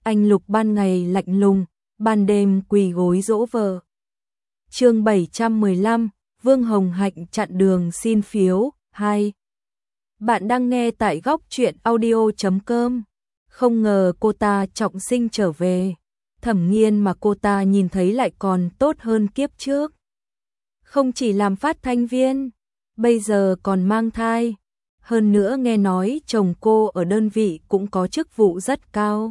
anh Lục ban ngày lạnh lùng, ban đêm quỳ gối dỗ vợ. Chương 715, Vương Hồng Hạnh chặn đường xin phiếu 2. Bạn đang nghe tại góc truyện audio.com. Không ngờ cô ta trọng sinh trở về. Thẩm Nghiên mà cô ta nhìn thấy lại còn tốt hơn kiếp trước. Không chỉ làm phát thanh viên, bây giờ còn mang thai. Hơn nữa nghe nói chồng cô ở đơn vị cũng có chức vụ rất cao.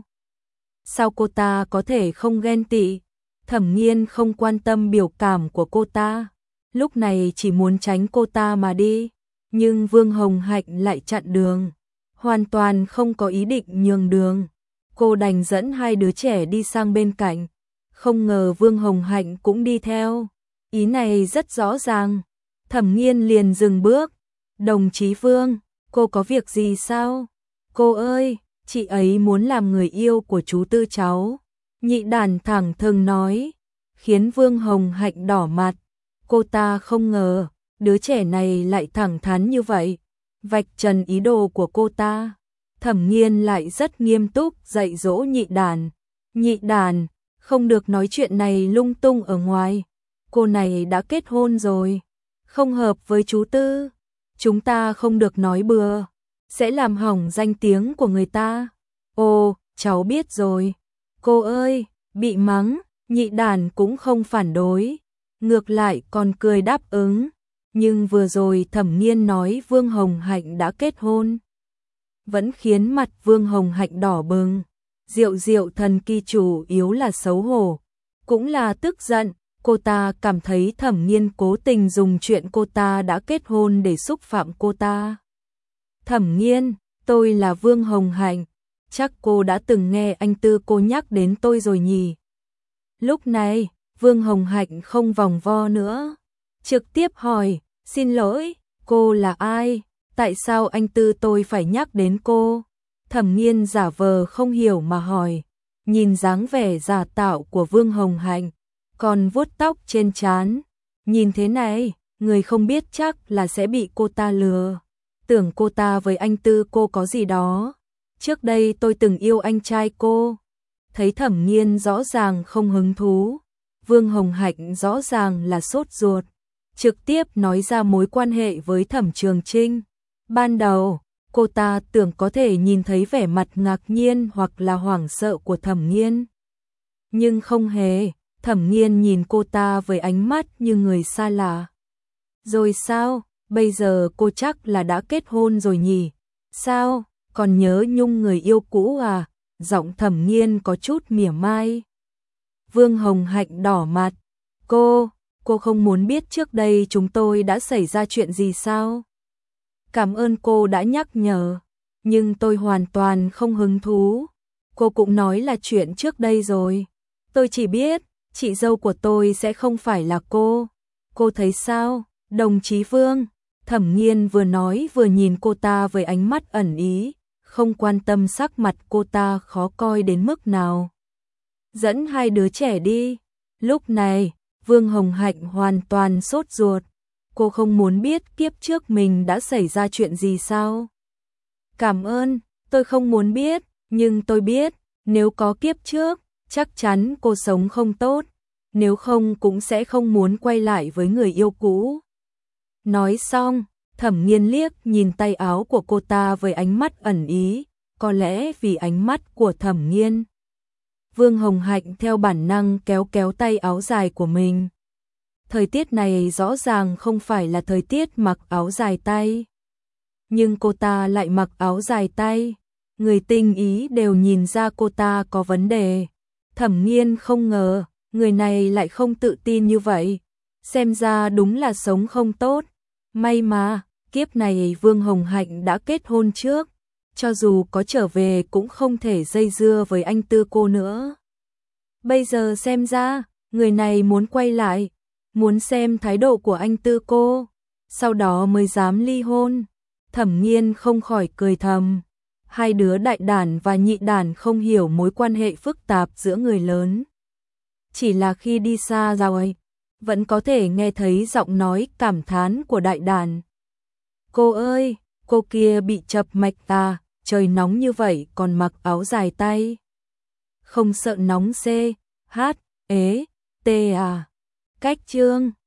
Sao cô ta có thể không ghen tị? Thẩm Nghiên không quan tâm biểu cảm của cô ta, lúc này chỉ muốn tránh cô ta mà đi. Nhưng Vương Hồng Hạnh lại chặn đường, hoàn toàn không có ý định nhường đường. Cô đành dẫn hai đứa trẻ đi sang bên cạnh. Không ngờ Vương Hồng Hạnh cũng đi theo. Ý này rất rõ ràng. Thẩm Nghiên liền dừng bước. Đồng chí Vương, cô có việc gì sao? Cô ơi, chị ấy muốn làm người yêu của chú Tư cháu. Nhị đàn thẳng thừng nói, khiến Vương Hồng Hạnh đỏ mặt. Cô ta không ngờ, đứa trẻ này lại thẳng thắn như vậy, vạch trần ý đồ của cô ta. Thẩm Nghiên lại rất nghiêm túc dạy dỗ nhị đàn. Nhị đàn, không được nói chuyện này lung tung ở ngoài. Cô này đã kết hôn rồi, không hợp với chú Tư. Chúng ta không được nói bừa, sẽ làm hỏng danh tiếng của người ta. Ồ, cháu biết rồi. Cô ơi, bị mắng, nhị đàn cũng không phản đối, ngược lại còn cười đáp ứng. Nhưng vừa rồi Thẩm Nghiên nói Vương Hồng Hạnh đã kết hôn, vẫn khiến mặt Vương Hồng Hạnh đỏ bừng. Diệu thần kỳ chủ yếu là xấu hổ, cũng là tức giận. Cô ta cảm thấy Thẩm Nghiên cố tình dùng chuyện cô ta đã kết hôn để xúc phạm cô ta. Thẩm Nghiên, tôi là Vương Hồng Hạnh, chắc cô đã từng nghe anh Tư cô nhắc đến tôi rồi nhỉ? Lúc này, Vương Hồng Hạnh không vòng vo nữa, trực tiếp hỏi, xin lỗi, cô là ai? Tại sao anh Tư tôi phải nhắc đến cô? Thẩm Nghiên giả vờ không hiểu mà hỏi, nhìn dáng vẻ giả tạo của Vương Hồng Hạnh, còn vuốt tóc trên trán. Nhìn thế này, người không biết chắc là sẽ bị cô ta lừa. Tưởng cô ta với anh Tư cô có gì đó. Trước đây tôi từng yêu anh trai cô. Thấy Thẩm Nghiên rõ ràng không hứng thú, Vương Hồng Hạnh rõ ràng là sốt ruột, trực tiếp nói ra mối quan hệ với Thẩm Trường Trinh. Ban đầu, cô ta tưởng có thể nhìn thấy vẻ mặt ngạc nhiên hoặc là hoảng sợ của Thẩm Nghiên. Nhưng không hề, Thẩm Nghiên nhìn cô ta với ánh mắt như người xa lạ. Rồi sao, bây giờ cô chắc là đã kết hôn rồi nhỉ? Sao, còn nhớ nhung người yêu cũ à? Giọng Thẩm Nghiên có chút mỉa mai. Vương Hồng Hạnh đỏ mặt. Cô không muốn biết trước đây chúng tôi đã xảy ra chuyện gì sao? Cảm ơn cô đã nhắc nhở, nhưng tôi hoàn toàn không hứng thú. Cô cũng nói là chuyện trước đây rồi. Tôi chỉ biết, chị dâu của tôi sẽ không phải là cô. Cô thấy sao, đồng chí Vương? Thẩm Nghiên vừa nói vừa nhìn cô ta với ánh mắt ẩn ý, không quan tâm sắc mặt cô ta khó coi đến mức nào. Dẫn hai đứa trẻ đi. Lúc này, Vương Hồng Hạnh hoàn toàn sốt ruột. Cô không muốn biết kiếp trước mình đã xảy ra chuyện gì sao? Cảm ơn, tôi không muốn biết, nhưng tôi biết, nếu có kiếp trước, chắc chắn cô sống không tốt, nếu không cũng sẽ không muốn quay lại với người yêu cũ. Nói xong, Thẩm Nghiên liếc nhìn tay áo của cô ta với ánh mắt ẩn ý, có lẽ vì ánh mắt của Thẩm Nghiên. Vương Hồng Hạnh theo bản năng kéo kéo tay áo dài của mình. Thời tiết này rõ ràng không phải là thời tiết mặc áo dài tay. Nhưng cô ta lại mặc áo dài tay. Người tinh ý đều nhìn ra cô ta có vấn đề. Thẩm Nghiên không ngờ, người này lại không tự tin như vậy. Xem ra đúng là sống không tốt. May mà, kiếp này Vương Hồng Hạnh đã kết hôn trước. Cho dù có trở về cũng không thể dây dưa với anh Tư cô nữa. Bây giờ xem ra, người này muốn quay lại, muốn xem thái độ của anh Tư cô, sau đó mới dám ly hôn. Thẩm Nghiên không khỏi cười thầm. Hai đứa đại đàn và nhị đàn không hiểu mối quan hệ phức tạp giữa người lớn. Chỉ là khi đi xa rồi, vẫn có thể nghe thấy giọng nói cảm thán của đại đàn. Cô ơi, cô kia bị chập mạch à, trời nóng như vậy còn mặc áo dài tay. không sợ nóng C, H, ế, T à. Cách chương